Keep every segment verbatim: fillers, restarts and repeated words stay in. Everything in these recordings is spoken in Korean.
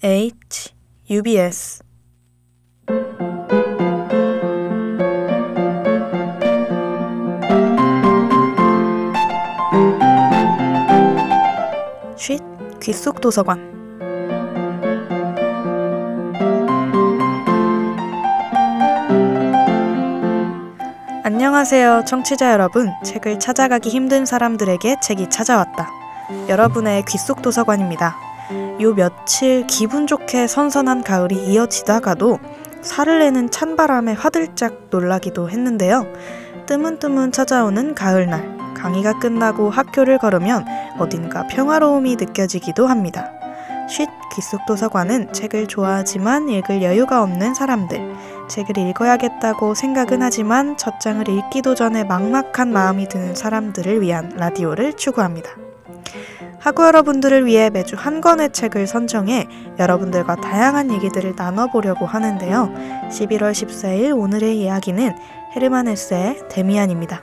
H, 유비에스. 쉿, 귓속 도서관. 안녕하세요, 청취자 여러분. 책을 찾아가기 힘든 사람들에게 책이 찾아왔다. 여러분의 귓속 도서관입니다. 요 며칠 기분 좋게 선선한 가을이 이어지다가도 살을 내는 찬바람에 화들짝 놀라기도 했는데요. 뜨문뜨문 찾아오는 가을날, 강의가 끝나고 학교를 걸으면 어딘가 평화로움이 느껴지기도 합니다. 쉿, 귓속 도서관은 책을 좋아하지만 읽을 여유가 없는 사람들, 책을 읽어야겠다고 생각은 하지만 첫 장을 읽기도 전에 막막한 마음이 드는 사람들을 위한 라디오를 추구합니다. 학우 여러분들을 위해 매주 한 권의 책을 선정해 여러분들과 다양한 얘기들을 나눠보려고 하는데요. 십일월 십사일 오늘의 이야기는 헤르만 헤세의 데미안입니다.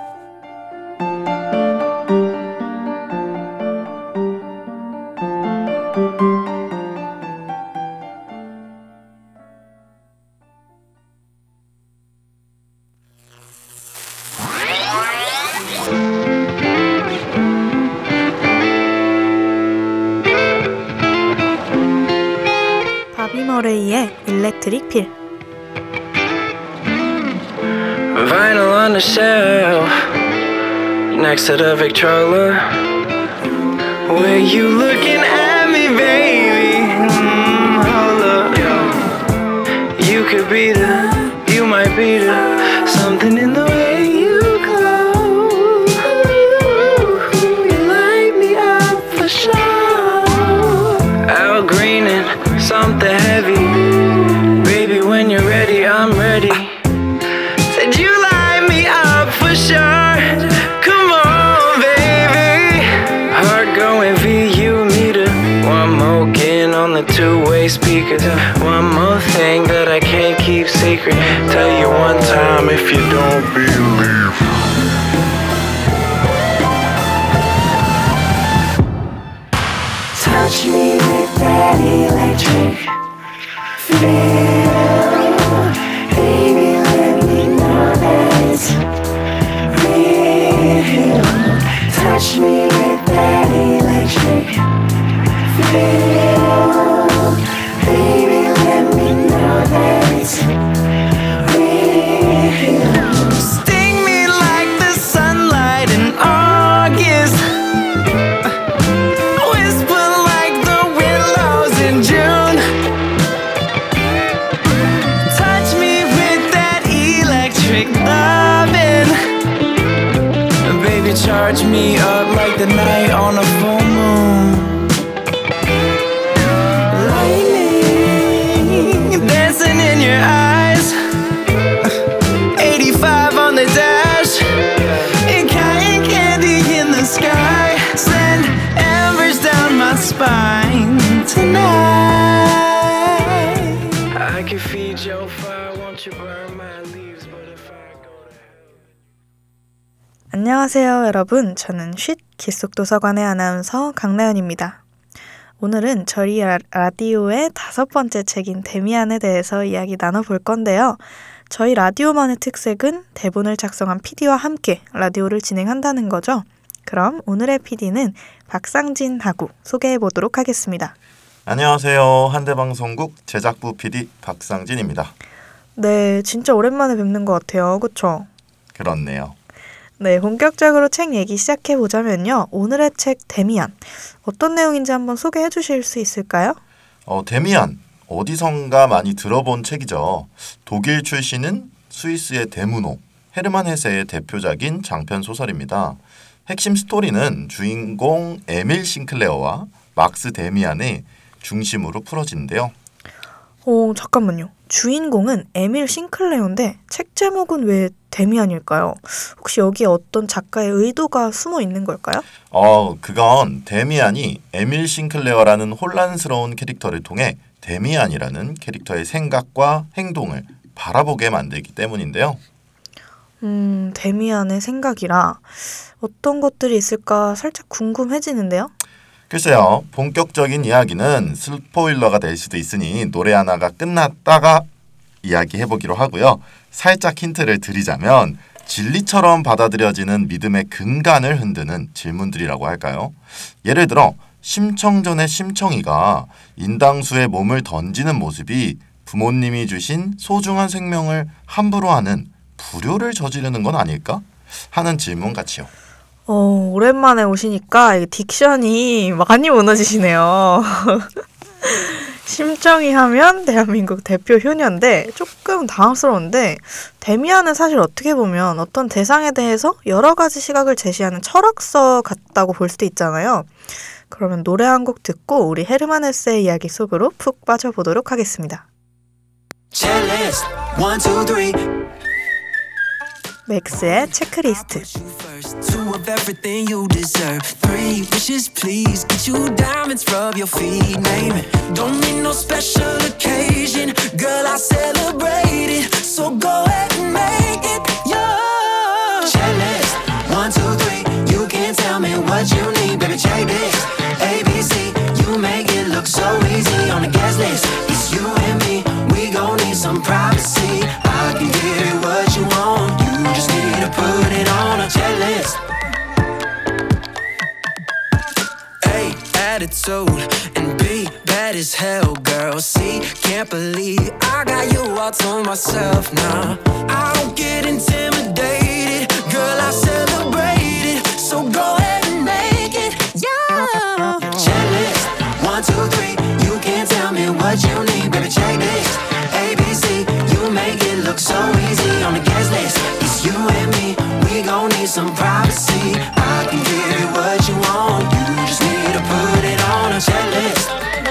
바비 머레이의 일렉트릭 필. Vinyl on the shelf next to the Victrola. Where you looking at me, baby? Mm, hold up. You could be the, you might be the, something in the way you glow. You light me up for sure. Al Green and something heavy. Baby, when you're ready, I'm ready. Said you light me up for sure. Come on, baby. Heart going V, you and me to one more again on the two-way speakers. One more thing that I can't keep secret. Tell you one time if you don't believe. Touch me with that electric feel. Baby, let me know that it's real. Touch me with that electric feel. Baby, let me know that it's real. Sting me like the sunlight in August. Whisper like the willows in June. Touch me with that electric loving. Baby, charge me up like the night on a full moon. Lightning dancing in your eyes. eighty-five on the dash. And cotton candy in the sky. Send embers down my spine tonight. I can feed your fire, won't you burn my leaves, but if I go to hell. 안녕하세요, 여러분. 저는 쉿, 귓속 도서관의 아나운서 강나연입니다. 오늘은 저희 라, 라디오의 다섯 번째 책인 데미안에 대해서 이야기 나눠볼 건데요. 저희 라디오만의 특색은 대본을 작성한 피디와 함께 라디오를 진행한다는 거죠. 그럼 오늘의 피디는 박상진하고 소개해보도록 하겠습니다. 안녕하세요. 한대방송국 제작부 피디 박상진입니다. 네, 진짜 오랜만에 뵙는 것 같아요. 그쵸? 그렇네요. 네, 본격적으로 책 얘기 시작해보자면요. 오늘의 책 데미안, 어떤 내용인지 한번 소개해 주실 수 있을까요? 어, 데미안, 어디선가 많이 들어본 책이죠. 독일 출신은 스위스의 대문호, 헤르만 헤세의 대표작인 장편 소설입니다. 핵심 스토리는 주인공 에밀 싱클레어와 막스 데미안의 중심으로 풀어지는데요. 오, 잠깐만요. 주인공은 에밀 싱클레어인데 책 제목은 왜 데미안일까요? 혹시 여기에 어떤 작가의 의도가 숨어 있는 걸까요? 어, 그건 데미안이 에밀 싱클레어라는 혼란스러운 캐릭터를 통해 데미안이라는 캐릭터의 생각과 행동을 바라보게 만들기 때문인데요. 음, 데미안의 생각이라 어떤 것들이 있을까 살짝 궁금해지는데요? 글쎄요, 본격적인 이야기는 스포일러가 될 수도 있으니 노래 하나가 끝났다가 이야기해보기로 하고요. 살짝 힌트를 드리자면 진리처럼 받아들여지는 믿음의 근간을 흔드는 질문들이라고 할까요? 예를 들어 심청전의 심청이가 인당수에 몸을 던지는 모습이 부모님이 주신 소중한 생명을 함부로 하는 불효를 저지르는 건 아닐까? 하는 질문 같이요. 어, 오랜만에 오시니까 이 딕션이 많이 무너지시네요. 심정이 하면 대한민국 대표 효녀인데 조금 당황스러운데 데미안은 사실 어떻게 보면 어떤 대상에 대해서 여러 가지 시각을 제시하는 철학서 같다고 볼 수도 있잖아요. 그러면 노래 한 곡 듣고 우리 헤르만 헤세의 이야기 속으로 푹 빠져보도록 하겠습니다. Checklist, one, two, three. 맥스의 체크리스트. Two of everything you deserve. Three wishes, please. Get you diamonds, rub your feet. Name it. Don't need no special occasion. Girl, I celebrate it. So go ahead and make it yours. Checklist, one, two, three. You can tell me what you need, baby. Check this. A, B, C. You make it look so easy on the guest list. It's you and me. We gon' need some privacy. I can give you what you want. You just need to put it on a checklist. A, attitude, and B, bad as hell, girl. C, can't believe I got you all to myself now. I don't get intimidated, girl, I celebrate it. So go ahead and make it, yeah. Checklist, one, two, three. You can't tell me what you need, baby, check this. A, B, C, you make it look so easy on the guest list. It's you and me, we gon' need some privacy. I can give you what you want, you just need to put it on a checklist.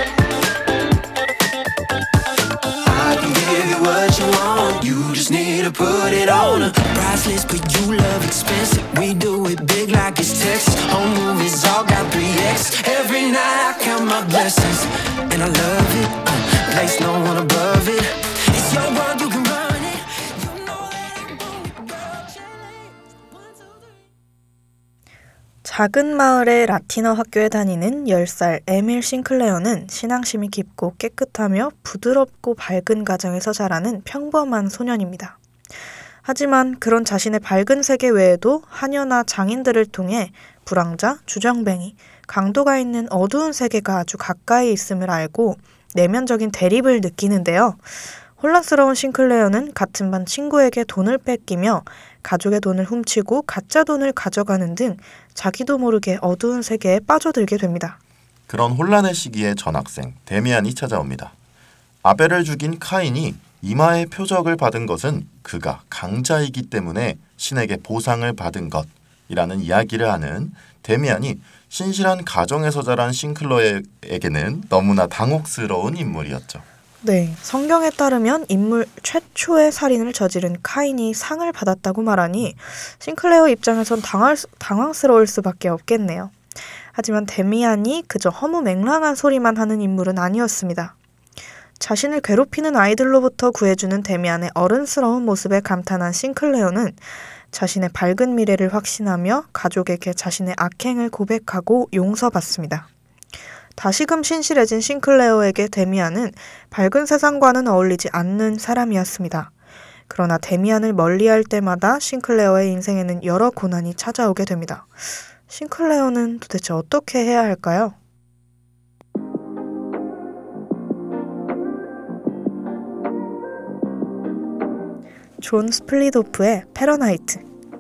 I can give you what you want, you just need to put it on a priceless, but you love expensive. We do it big like it's Texas. Home movies all got three X. Every night I count my blessings, and I love it. Uh, place no one above it. It's your world, you can run it. You know that I want it, girl. Checklist, one, two, three. 작은 마을의 라틴어 학교에 다니는 열 살 에밀 싱클레어는 신앙심이 깊고 깨끗하며 부드럽고 밝은 가정에서 자라는 평범한 소년입니다. 하지만 그런 자신의 밝은 세계 외에도 하녀나 장인들을 통해 불황자, 주정뱅이, 강도가 있는 어두운 세계가 아주 가까이 있음을 알고 내면적인 대립을 느끼는데요. 혼란스러운 싱클레어는 같은 반 친구에게 돈을 뺏기며 가족의 돈을 훔치고 가짜 돈을 가져가는 등 자기도 모르게 어두운 세계에 빠져들게 됩니다. 그런 혼란의 시기에 전학생 데미안이 찾아옵니다. 아벨을 죽인 카인이 이마에 표적을 받은 것은 그가 강자이기 때문에 신에게 보상을 받은 것이라는 이야기를 하는 데미안이 신실한 가정에서 자란 싱클레어에게는 너무나 당혹스러운 인물이었죠. 네, 성경에 따르면 인물 최초의 살인을 저지른 카인이 상을 받았다고 말하니 싱클레어 입장에선 당할, 당황스러울 수밖에 없겠네요. 하지만 데미안이 그저 허무맹랑한 소리만 하는 인물은 아니었습니다. 자신을 괴롭히는 아이들로부터 구해주는 데미안의 어른스러운 모습에 감탄한 싱클레어는 자신의 밝은 미래를 확신하며 가족에게 자신의 악행을 고백하고 용서받습니다. 다시금 신실해진 싱클레어에게 데미안은 밝은 세상과는 어울리지 않는 사람이었습니다. 그러나 데미안을 멀리할 때마다 싱클레어의 인생에는 여러 고난이 찾아오게 됩니다. 싱클레어는 도대체 어떻게 해야 할까요? 존 스플리도프의 패러나이트.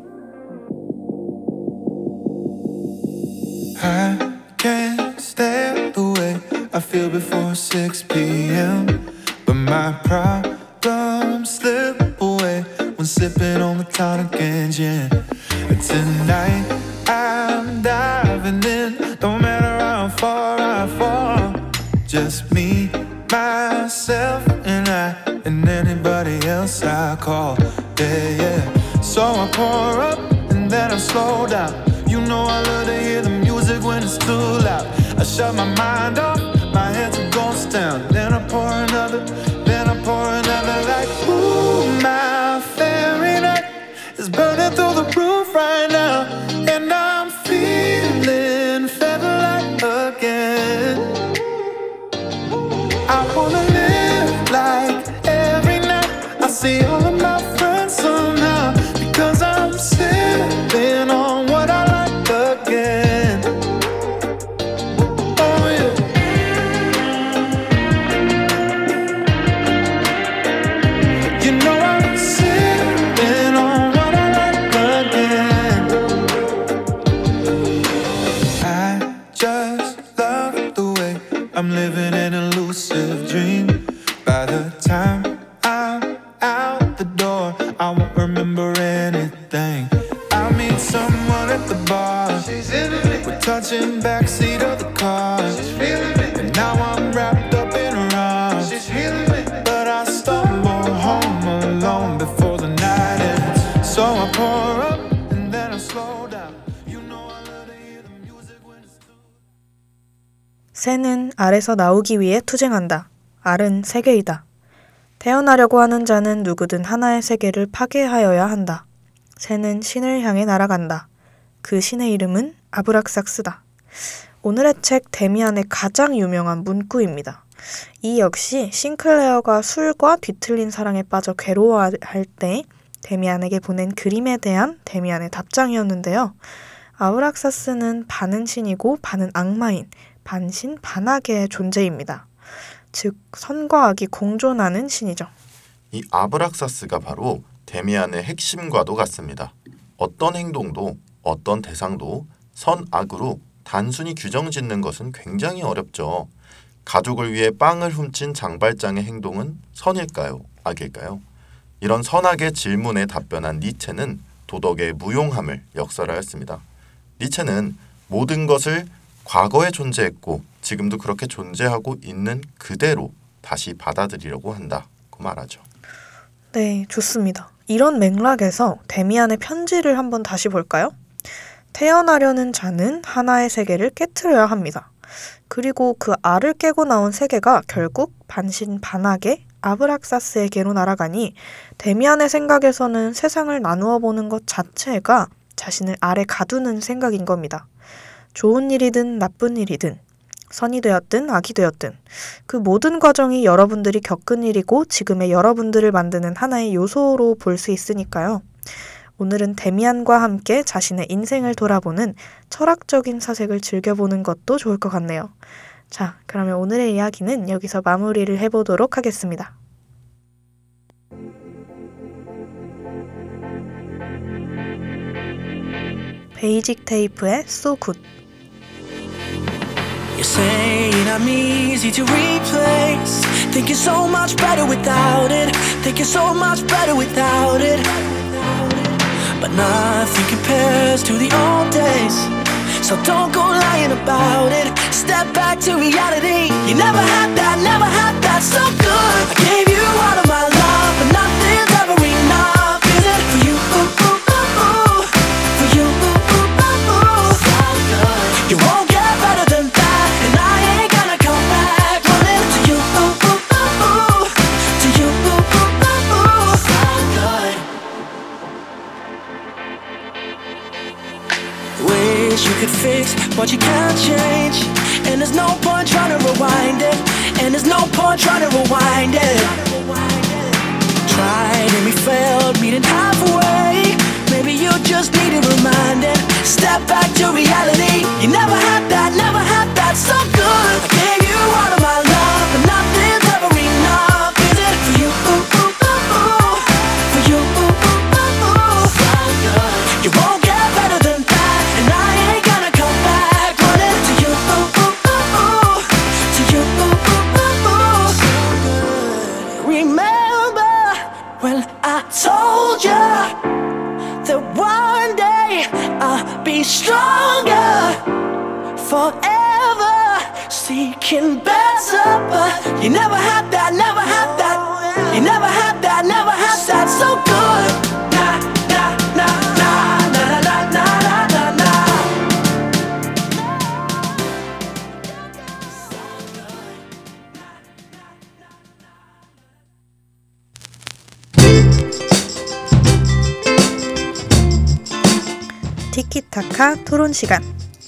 I can't stand the way I feel before six p.m. But my problems slip away when sipping on the tonic and gin. Tonight I'm diving in, no matter how far I fall. Just me, myself, and I, and anybody else I call. Yeah, yeah. So I pour up and then I slow down. You know I love to hear the music when it's too loud. I shut my mind off, my head's a ghost town. Then I pour another, then I pour another. Like, ooh, my Fahrenheit is burning through the roof right now. And I'm feeling feather light again. I'm living an elusive dream. By the time I'm out the door, I won't remember anything. I meet someone at the bar. We're touching backseat of the car. And now I'm wrapped up in her arms. But I stumble home alone before the night ends. So I pour up and then I slow down. You know I love to hear the music when it's too. 새는 알에서 나오기 위해 투쟁한다. 알은 세계이다. 태어나려고 하는 자는 누구든 하나의 세계를 파괴하여야 한다. 새는 신을 향해 날아간다. 그 신의 이름은 아브락삭스다. 오늘의 책 데미안의 가장 유명한 문구입니다. 이 역시 싱클레어가 술과 뒤틀린 사랑에 빠져 괴로워할 때 데미안에게 보낸 그림에 대한 데미안의 답장이었는데요. 아브락사스는 반은 신이고 반은 악마인 반신 반악의 존재입니다. 즉 선과 악이 공존하는 신이죠. 이 아브락사스가 바로 데미안의 핵심과도 같습니다. 어떤 행동도 어떤 대상도 선악으로 단순히 규정짓는 것은 굉장히 어렵죠. 가족을 위해 빵을 훔친 장발장의 행동은 선일까요? 악일까요? 이런 선악의 질문에 답변한 니체는 도덕의 무용함을 역설하였습니다. 니체는 모든 것을 과거에 존재했고 지금도 그렇게 존재하고 있는 그대로 다시 받아들이려고 한다고 말하죠. 네, 좋습니다. 이런 맥락에서 데미안의 편지를 한번 다시 볼까요? 태어나려는 자는 하나의 세계를 깨트려야 합니다. 그리고 그 알을 깨고 나온 세계가 결국 반신 반악의 아브락사스에게로 날아가니 데미안의 생각에서는 세상을 나누어 보는 것 자체가 자신을 알에 가두는 생각인 겁니다. 좋은 일이든 나쁜 일이든 선이 되었든 악이 되었든 그 모든 과정이 여러분들이 겪은 일이고 지금의 여러분들을 만드는 하나의 요소로 볼 수 있으니까요. 오늘은 데미안과 함께 자신의 인생을 돌아보는 철학적인 사색을 즐겨보는 것도 좋을 것 같네요. 자, 그러면 오늘의 이야기는 여기서 마무리를 해보도록 하겠습니다. 베이직 테이프의 So Good. You're saying I'm easy to replace. Think you're so much better without it. Think you're so much better without it. But nothing compares to the old days. So don't go lying about it. Step back to reality. You never had that, never had that. So good. I gave you all of my love, but nothing's ever enough, is it? For you, ooh, ooh, ooh, ooh. For you, ooh, ooh, ooh, ooh. So good. You won't get better than that, and I ain't gonna come back running to you, ooh, ooh, ooh, ooh. To you, ooh, ooh, ooh, ooh. So good. Wish you could fix what you can't change, and there's no point trying to rewind it, and there's no point trying to rewind it. Tried and we failed, meeting halfway. Maybe you just need a reminder. Step back to reality. You never had that, never had that. So good. I gave you all of my love, but nothing's ever enough, is it? For you, ooh, ooh, ooh, ooh. For you, ooh, ooh, ooh, ooh. So good. You won't get better than that, and I ain't gonna come back running to you, ooh, ooh, ooh, ooh. To you, ooh, ooh, ooh, ooh. So good. Remember when I told you that one day I'll be stronger, forever seeking better. But you never had that, never had that. You never had that, never had that. So good. Nah, nah, nah, nah, nah, nah, nah, nah, nah, nah. 티키타카 토론 시간.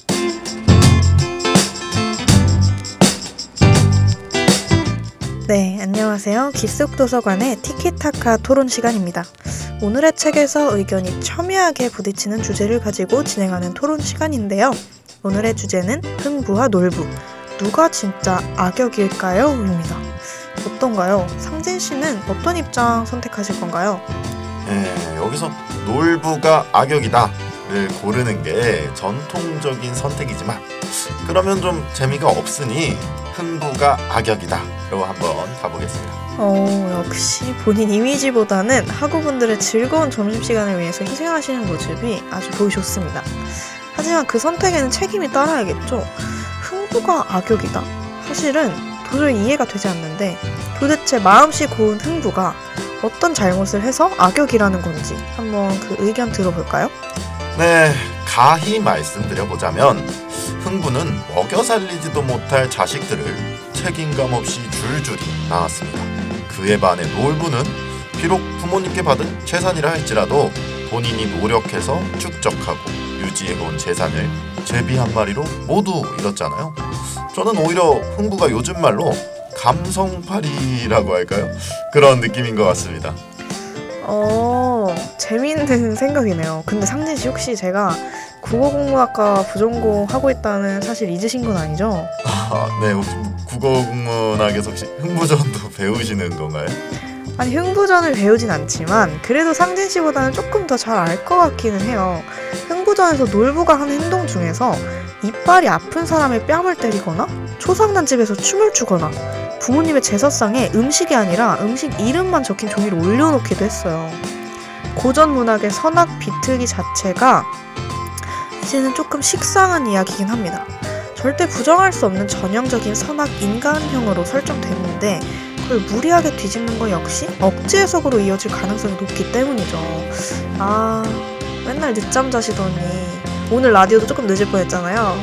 네, 안녕하세요. 기숙도서관의 티키타카 토론 시간입니다. 오늘의 책에서 의견이 첨예하게 부딪히는 주제를 가지고 진행하는 토론 시간인데요. 오늘의 주제는 흥부와 놀부. 누가 진짜 악역일까요? 입니다. 어떤가요? 상진 씨는 어떤 입장 선택하실 건가요? 네, 여기서 놀부가 악역이다를 고르는 게 전통적인 선택이지만 그러면 좀 재미가 없으니 흥부가 악역이다 로 한번 가보겠습니다. 어, 역시 본인 이미지보다는 학우분들의 즐거운 점심시간을 위해서 희생하시는 모습이 아주 보기 좋습니다. 하지만 그 선택에는 책임이 따라야겠죠. 흥부가 악역이다? 사실은 도저히 이해가 되지 않는데 도대체 마음씨 고운 흥부가 어떤 잘못을 해서 악역이라는 건지 한번 그 의견 들어볼까요? 네, 가히 말씀드려보자면 흥부는 먹여 살리지도 못할 자식들을 책임감 없이 줄줄이 낳았습니다. 그에 반해 놀부는 비록 부모님께 받은 재산이라 할지라도 본인이 노력해서 축적하고 유지해온 재산을 제비 한 마리로 모두 잃었잖아요. 저는 오히려 흥부가 요즘 말로 감성팔이라고 할까요? 그런 느낌인 것 같습니다. 어, 재미있는 생각이네요. 근데 상진씨 혹시 제가 국어국문학과 부전공 하고 있다는 사실 잊으신 건 아니죠? 아, 네, 혹시 국어국문학에서 혹시 흥부전도 배우시는 건가요? 아니 흥부전을 배우진 않지만 그래도 상진씨보다는 조금 더 잘 알 것 같기는 해요. 흥부전에서 놀부가 하는 행동 중에서 이빨이 아픈 사람의 뺨을 때리거나 초상난 집에서 춤을 추거나 부모님의 제사상에 음식이 아니라 음식 이름만 적힌 종이를 올려놓기도 했어요. 고전 문학의 선악 비틀기 자체가 이제는 조금 식상한 이야기긴 합니다. 절대 부정할 수 없는 전형적인 선악 인간형으로 설정됐는데 그걸 무리하게 뒤집는 것 역시 억지 해석으로 이어질 가능성이 높기 때문이죠. 아, 맨날 늦잠 자시더니 오늘 라디오도 조금 늦을 뻔했잖아요.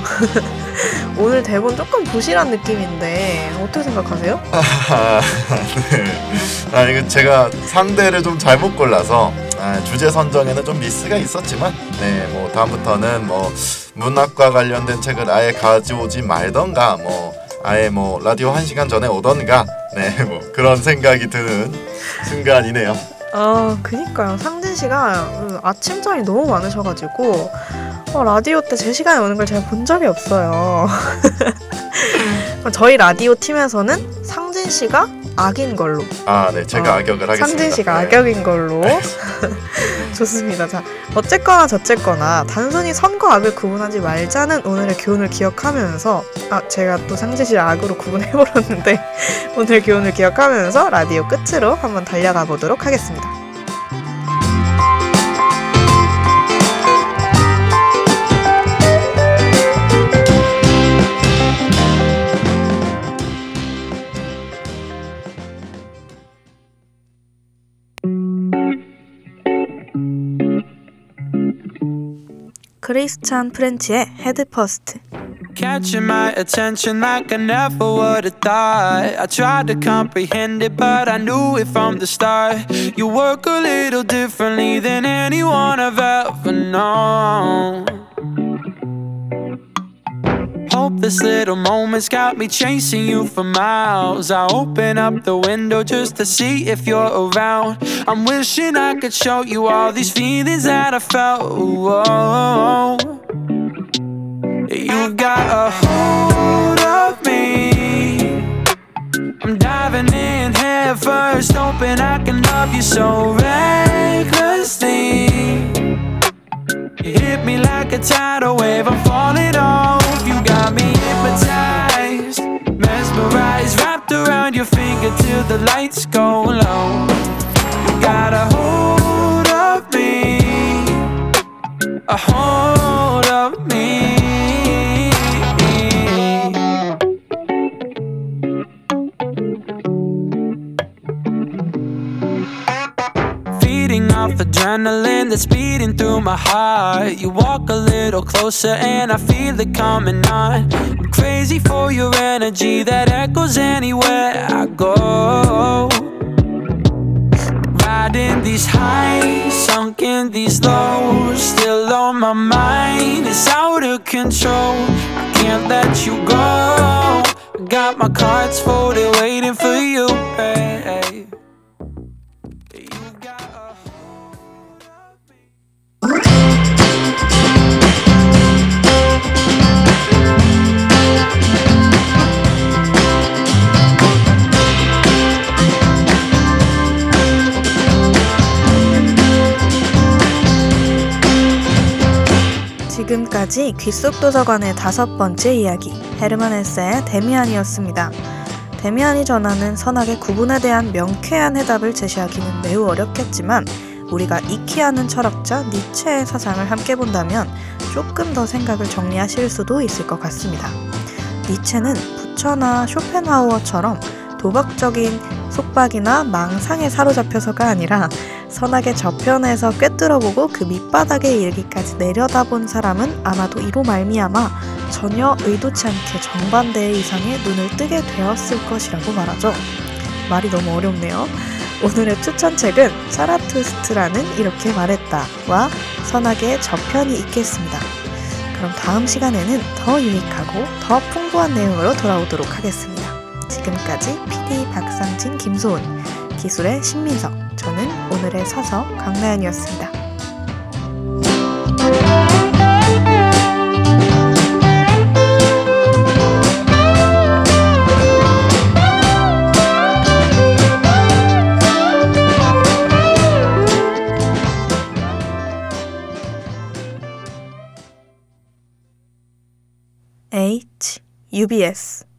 오늘 대본 조금 부실한 느낌인데 어떻게 생각하세요? 아, 네. 아, 이거 제가 상대를 좀 잘못 골라서 아, 주제 선정에는 좀 미스가 있었지만 네, 뭐 다음부터는 뭐 문학과 관련된 책을 아예 가져오지 말던가 뭐 아예 뭐 라디오 한 시간 전에 오던가 네, 뭐 그런 생각이 드는 순간이네요. 아, 그니까요. 상진씨가 아침잠이 너무 많으셔가지고 어, 라디오 때 제 시간에 오는 걸 제가 본 적이 없어요. 저희 라디오 팀에서는 상진씨가 악인 걸로. 아, 네, 제가 어, 악역을 하겠습니다. 상진씨가 네. 악역인 걸로. 좋습니다. 자, 어쨌거나 저쨌거나 단순히 선과 악을 구분하지 말자는 오늘의 교훈을 기억하면서 아, 제가 또 상진씨를 악으로 구분해버렸는데 오늘 교훈을 기억하면서 라디오 끝으로 한번 달려가 보도록 하겠습니다. 크리스찬 프렌치의 헤드 퍼스트. Catching my attention like I never would have thought. I tried to comprehend it, but I knew it from the start. You work a little differently than anyone I've ever known. Hope this little moment's got me chasing you for miles. I open up the window just to see if you're around. I'm wishing I could show you all these feelings that I felt. Whoa. You got a hold of me. I'm diving in head first, hoping I can love you so recklessly. You hit me like a tidal wave, I'm falling off. You got me hypnotized, mesmerized, wrapped around your finger till the lights go low. You got a hold of me, a hold of me. Feeding off adrenaline that's beating through my heart. You walk a little closer and I feel it coming on. I'm crazy for your energy that echoes anywhere I go. Riding these highs, sunk in these lows, still on my mind, it's out of control. I can't let you go. Got my cards folded, waiting for you, babe. You got a hold of me. 지금 지금까지 귓속도서관의 다섯 번째 이야기, 헤르만 헤세의 데미안이었습니다. 데미안이 전하는 선악의 구분에 대한 명쾌한 해답을 제시하기는 매우 어렵겠지만 우리가 익히 아는 철학자 니체의 사상을 함께 본다면 조금 더 생각을 정리하실 수도 있을 것 같습니다. 니체는 부처나 쇼펜하우어처럼 도박적인 속박이나 망상에 사로잡혀서가 아니라 선악의 저편에서 꿰뚫어보고 그 밑바닥에 이르기까지 내려다본 사람은 아마도 이로 말미암아 전혀 의도치 않게 정반대의 이상에 눈을 뜨게 되었을 것이라고 말하죠. 말이 너무 어렵네요. 오늘의 추천책은 차라투스트라는 이렇게 말했다와 선악의 저편이 있겠습니다. 그럼 다음 시간에는 더 유익하고 더 풍부한 내용으로 돌아오도록 하겠습니다. 지금까지 피디 박상진, 김소은, 기술의 신민석, 저는 오늘의 서서 강나연이었습니다. H, 유비에스